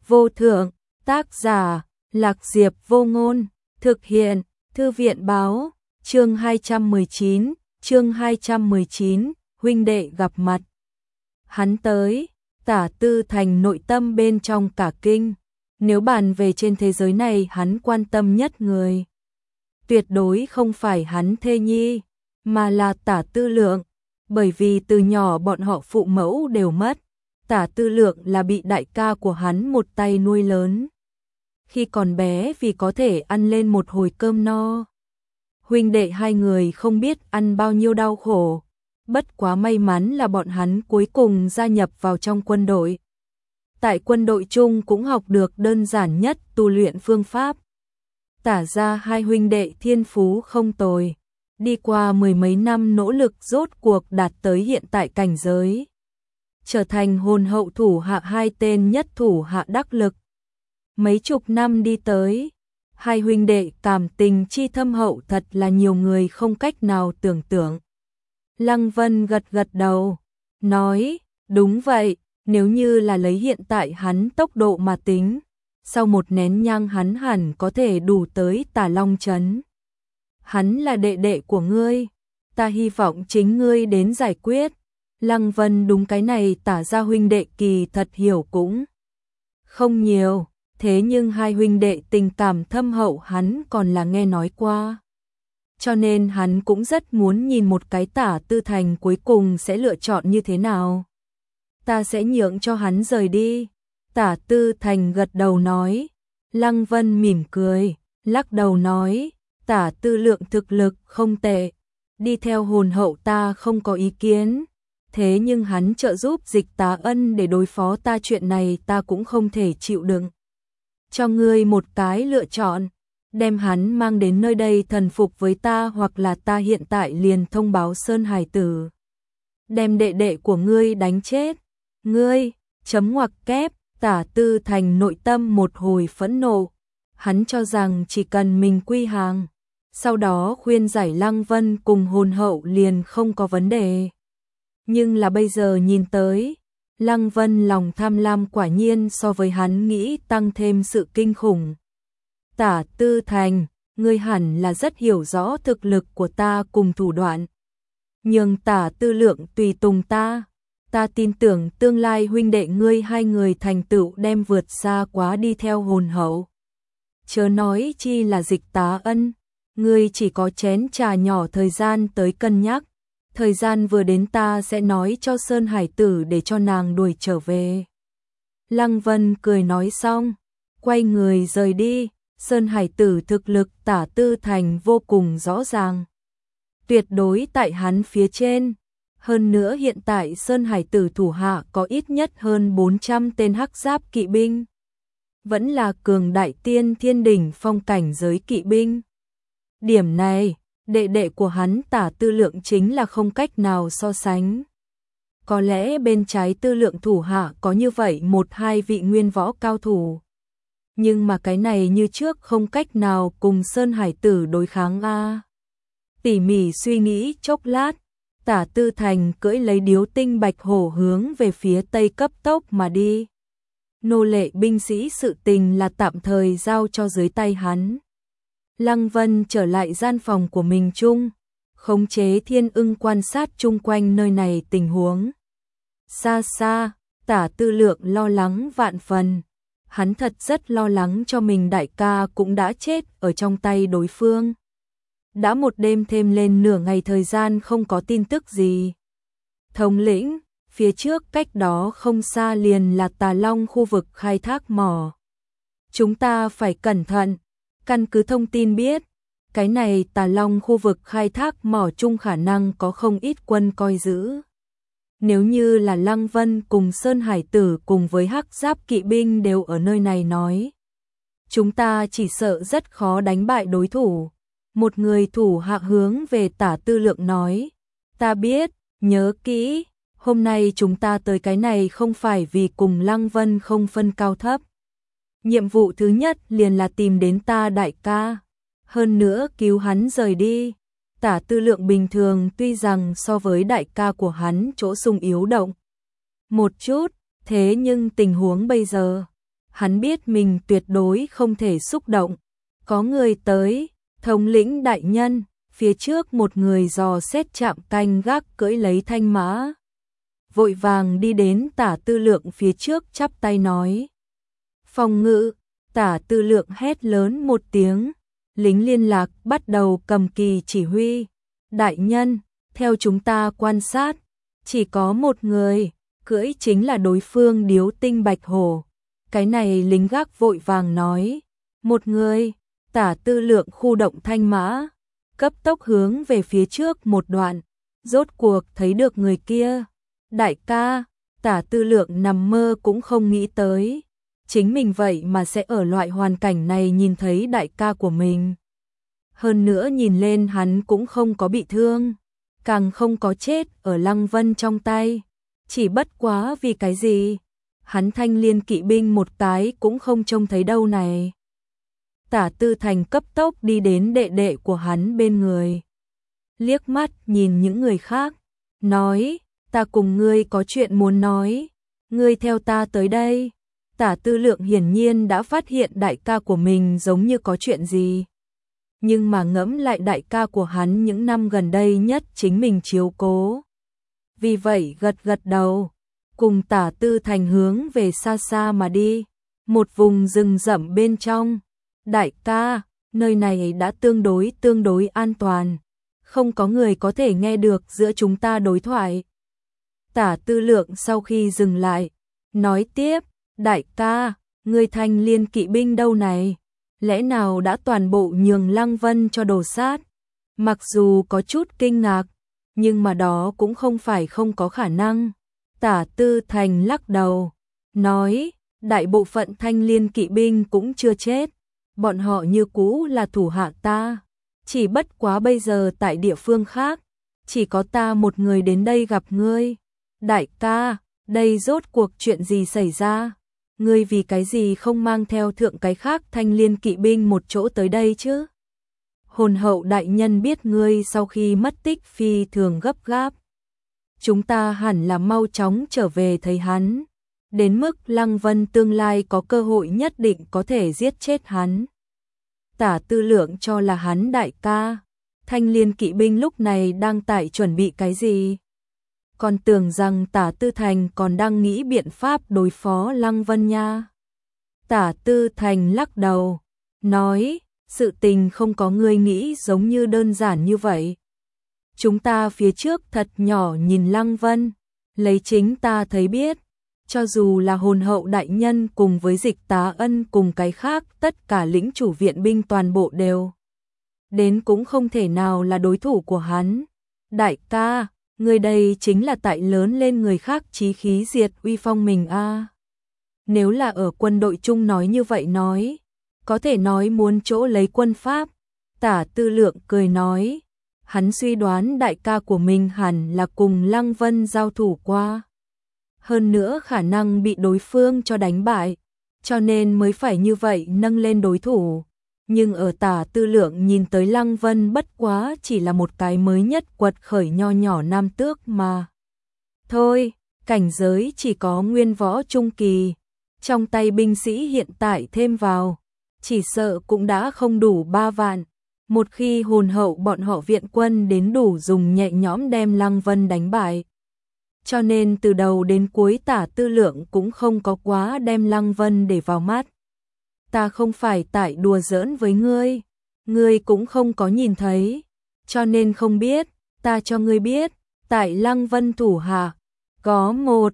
vô thượng, tác giả, Lạc Diệp Vô Ngôn, thực hiện, Thư viện báo, chương 219, huynh đệ gặp mặt. Hắn tới, Tả Tư Thành nội tâm bên trong cả kinh, nếu bàn về trên thế giới này hắn quan tâm nhất người. Tuyệt đối không phải hắn thê nhi, mà là Tả Tư Lượng, bởi vì từ nhỏ bọn họ phụ mẫu đều mất. Tả Tư Lượng là bị đại ca của hắn một tay nuôi lớn. Khi còn bé vì có thể ăn lên một hồi cơm no. Huynh đệ hai người không biết ăn bao nhiêu đau khổ. Bất quá may mắn là bọn hắn cuối cùng gia nhập vào trong quân đội. Tại quân đội chung cũng học được đơn giản nhất tu luyện phương pháp. Tả ra hai huynh đệ thiên phú không tồi. Đi qua mười mấy năm nỗ lực rốt cuộc đạt tới hiện tại cảnh giới. Trở thành hồn hậu thủ hạ hai tên nhất thủ hạ đắc lực. Mấy chục năm đi tới, hai huynh đệ cảm tình chi thâm hậu thật là nhiều người không cách nào tưởng tượng. Lăng Vân gật gật đầu, nói, đúng vậy, nếu như là lấy hiện tại hắn tốc độ mà tính, sau một nén nhang hắn hẳn có thể đủ tới Tả Long Trấn. Hắn là đệ đệ của ngươi, ta hy vọng chính ngươi đến giải quyết. Lăng Vân đúng cái này Tả ra huynh đệ kỳ thật hiểu cũng không nhiều, thế nhưng hai huynh đệ tình cảm thâm hậu hắn còn là nghe nói qua. Cho nên hắn cũng rất muốn nhìn một cái Tả Tư Thành cuối cùng sẽ lựa chọn như thế nào. Ta sẽ nhượng cho hắn rời đi. Tả Tư Thành gật đầu nói. Lăng Vân mỉm cười, lắc đầu nói, Tả Tư Lượng thực lực không tệ, đi theo hồn hậu ta không có ý kiến. Thế nhưng hắn trợ giúp Dịch Tá Ân để đối phó ta, chuyện này ta cũng không thể chịu đựng. Cho ngươi một cái lựa chọn, đem hắn mang đến nơi đây thần phục với ta, hoặc là ta hiện tại liền thông báo Sơn Hải Tử, đem đệ đệ của ngươi đánh chết. Ngươi, chấm ngoặc kép. Tả Tư Thành nội tâm một hồi phẫn nộ, hắn cho rằng chỉ cần mình quy hàng, sau đó khuyên giải Lăng Vân cùng hồn hậu liền không có vấn đề. Nhưng là bây giờ nhìn tới, Lăng Vân lòng tham lam quả nhiên so với hắn nghĩ tăng thêm sự kinh khủng. Tả Tư Thành, ngươi hẳn là rất hiểu rõ thực lực của ta cùng thủ đoạn. Nhưng Tả Tư Lượng tùy tùng ta. Ta tin tưởng tương lai huynh đệ ngươi hai người thành tựu đem vượt xa quá đi theo hồn hậu. Chớ nói chi là Dịch Tá Ân, ngươi chỉ có chén trà nhỏ thời gian tới cân nhắc. Thời gian vừa đến ta sẽ nói cho Sơn Hải Tử để cho nàng đuổi trở về. Lăng Vân cười nói xong, quay người rời đi. Sơn Hải Tử thực lực Tả Tư Thành vô cùng rõ ràng, tuyệt đối tại hắn phía trên. Hơn nữa hiện tại Sơn Hải Tử thủ hạ có ít nhất hơn 400 tên hắc giáp kỵ binh. Vẫn là cường đại tiên thiên đỉnh phong cảnh giới kỵ binh. Điểm này, đệ đệ của hắn Tả Tư Lượng chính là không cách nào so sánh. Có lẽ bên trái Tư Lượng thủ hạ có như vậy một hai vị nguyên võ cao thủ. Nhưng mà cái này như trước không cách nào cùng Sơn Hải Tử đối kháng a. Tỉ mỉ suy nghĩ chốc lát, Tả Tư Thành cưỡi lấy điếu tinh bạch hổ hướng về phía tây cấp tốc mà đi. Nô lệ binh sĩ sự tình là tạm thời giao cho dưới tay hắn. Lăng Vân trở lại gian phòng của mình chung, khống chế Thiên Ưng quan sát chung quanh nơi này tình huống. Xa xa, Tả Tư Lượng lo lắng vạn phần. Hắn thật rất lo lắng cho mình đại ca cũng đã chết ở trong tay đối phương. Đã một đêm thêm lên nửa ngày thời gian không có tin tức gì. Thống lĩnh, phía trước cách đó không xa liền là Tà Long khu vực khai thác mỏ. Chúng ta phải cẩn thận, căn cứ thông tin biết, cái này Tà Long khu vực khai thác mỏ chung khả năng có không ít quân coi giữ. Nếu như là Lăng Vân cùng Sơn Hải Tử cùng với hắc giáp kỵ binh đều ở nơi này nói, chúng ta chỉ sợ rất khó đánh bại đối thủ. Một người thủ hạ hướng về Tả Tư Lượng nói, ta biết, nhớ kỹ, hôm nay chúng ta tới cái này không phải vì cùng Lăng Vân không phân cao thấp. Nhiệm vụ thứ nhất liền là tìm đến ta đại ca, hơn nữa cứu hắn rời đi. Tả Tư Lượng bình thường tuy rằng so với đại ca của hắn chỗ sung yếu động một chút, thế nhưng tình huống bây giờ, Hắn biết mình tuyệt đối không thể xúc động. Có người tới, thống lĩnh đại nhân, phía trước một người dò xét trạm canh gác cưỡi lấy thanh mã. Vội vàng đi đến Tả Tư Lượng phía trước chắp tay nói. Phòng ngự, Tả Tư Lượng hét lớn một tiếng, lính liên lạc bắt đầu cầm kỳ chỉ huy. Đại nhân, theo chúng ta quan sát, chỉ có một người, cưỡi chính là đối phương Điếu Tinh Bạch Hổ. Cái này lính gác vội vàng nói. Một người, Tả Tư Lượng khu động thanh mã, cấp tốc hướng về phía trước một đoạn, rốt cuộc thấy được người kia. Đại ca, Tả Tư Lượng nằm mơ cũng không nghĩ tới, chính mình vậy mà sẽ ở loại hoàn cảnh này nhìn thấy đại ca của mình. Hơn nữa nhìn lên hắn cũng không có bị thương, càng không có chết ở Lăng Vân trong tay. Chỉ bất quá vì cái gì? Hắn Thanh Liên kỵ binh một cái cũng không trông thấy đâu này. Tả Tư Thành cấp tốc đi đến đệ đệ của hắn bên người. Liếc mắt nhìn những người khác, nói, ta cùng ngươi có chuyện muốn nói, ngươi theo ta tới đây. Tả Tư Lượng hiển nhiên đã phát hiện đại ca của mình giống như có chuyện gì. Nhưng mà ngẫm lại đại ca của hắn những năm gần đây nhất chính mình chiếu cố. Vì vậy gật gật đầu, cùng Tả Tư Thành hướng về xa xa mà đi. Một vùng rừng rậm bên trong. Đại ca, nơi này đã tương đối an toàn. Không có người có thể nghe được giữa chúng ta đối thoại. Tả Tư Lượng sau khi dừng lại, nói tiếp, đại ca, người Thanh Liên kỵ binh đâu này? Lẽ nào đã toàn bộ nhường Lăng Vân cho đổ sát? Mặc dù có chút kinh ngạc, nhưng mà đó cũng không phải không có khả năng. Tả Tư Thành lắc đầu, nói, đại bộ phận Thanh Liên kỵ binh cũng chưa chết. Bọn họ như cũ là thủ hạ ta. Chỉ bất quá bây giờ tại địa phương khác, chỉ có ta một người đến đây gặp ngươi. Đại ca, đây rốt cuộc chuyện gì xảy ra? Ngươi vì cái gì không mang theo thượng cái khác Thanh Liên kỵ binh một chỗ tới đây chứ? Hồn hậu đại nhân biết ngươi sau khi mất tích phi thường gấp gáp. Chúng ta hẳn là mau chóng trở về thấy hắn. Đến mức Lăng Vân tương lai có cơ hội nhất định có thể giết chết hắn. Tả Tư Lượng cho là hắn đại ca. Thanh Liên kỵ binh lúc này đang tại chuẩn bị cái gì? Còn tưởng rằng Tả Tư Thành còn đang nghĩ biện pháp đối phó Lăng Vân nha. Tả Tư Thành lắc đầu, nói, sự tình không có người nghĩ giống như đơn giản như vậy. Chúng ta phía trước thật nhỏ nhìn Lăng Vân, lấy chính ta thấy biết, cho dù là hồn hậu đại nhân cùng với Dịch Tá Ân cùng cái khác tất cả lĩnh chủ viện binh toàn bộ đều đến cũng không thể nào là đối thủ của hắn. Đại ca, người đây chính là tại lớn lên người khác chí khí diệt uy phong mình a. Nếu là ở quân đội chung nói như vậy nói, có thể nói muốn chỗ lấy quân Pháp. Tả Tư Lượng cười nói, hắn suy đoán đại ca của mình hẳn là cùng Lăng Vân giao thủ qua. Hơn nữa khả năng bị đối phương cho đánh bại, cho nên mới phải như vậy nâng lên đối thủ. Nhưng ở Tả Tư Lượng nhìn tới Lăng Vân bất quá chỉ là một cái mới nhất quật khởi nho nhỏ nam tước mà. Thôi, cảnh giới chỉ có nguyên võ trung kỳ, trong tay binh sĩ hiện tại thêm vào, chỉ sợ cũng đã không đủ 3 vạn. Một khi hồn hậu bọn họ viện quân đến đủ dùng nhẹ nhõm đem Lăng Vân đánh bại. Cho nên từ đầu đến cuối Tả Tư Lượng cũng không có quá đem Lăng Vân để vào mắt. Ta không phải tại đùa giỡn với ngươi cũng không có nhìn thấy, cho nên không biết, ta cho ngươi biết, tại Lăng Vân thủ hạ, có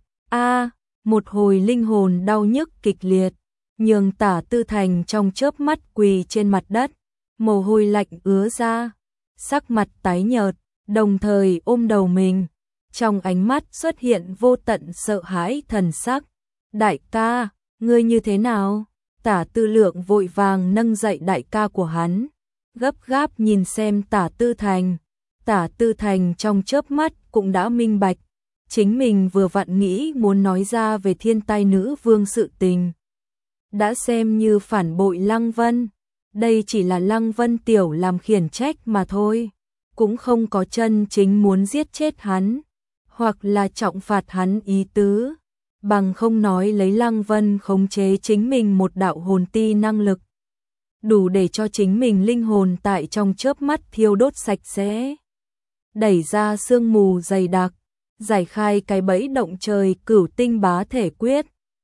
một hồi linh hồn đau nhức kịch liệt, nhường Tả Tư Thành trong chớp mắt quỳ trên mặt đất, mồ hôi lạnh ứa ra, sắc mặt tái nhợt, đồng thời ôm đầu mình, trong ánh mắt xuất hiện vô tận sợ hãi thần sắc. Đại ca, ngươi như thế nào? Tả Tư Lượng vội vàng nâng dậy đại ca của hắn, gấp gáp nhìn xem Tả Tư Thành. Tả Tư Thành trong chớp mắt cũng đã minh bạch, chính mình vừa vặn nghĩ muốn nói ra về thiên tai nữ vương sự tình. Đã xem như phản bội Lăng Vân, đây chỉ là Lăng Vân tiểu làm khiển trách mà thôi, cũng không có chân chính muốn giết chết hắn, hoặc là trọng phạt hắn ý tứ. bằng không nói lấy Lăng Vân khống chế chính mình một đạo hồn ti năng lực, đủ để cho chính mình linh hồn tại trong chớp mắt thiêu đốt sạch sẽ, đẩy ra sương mù dày đặc, giải khai cái bẫy động trời Cửu Tinh Bá Thể Quyết,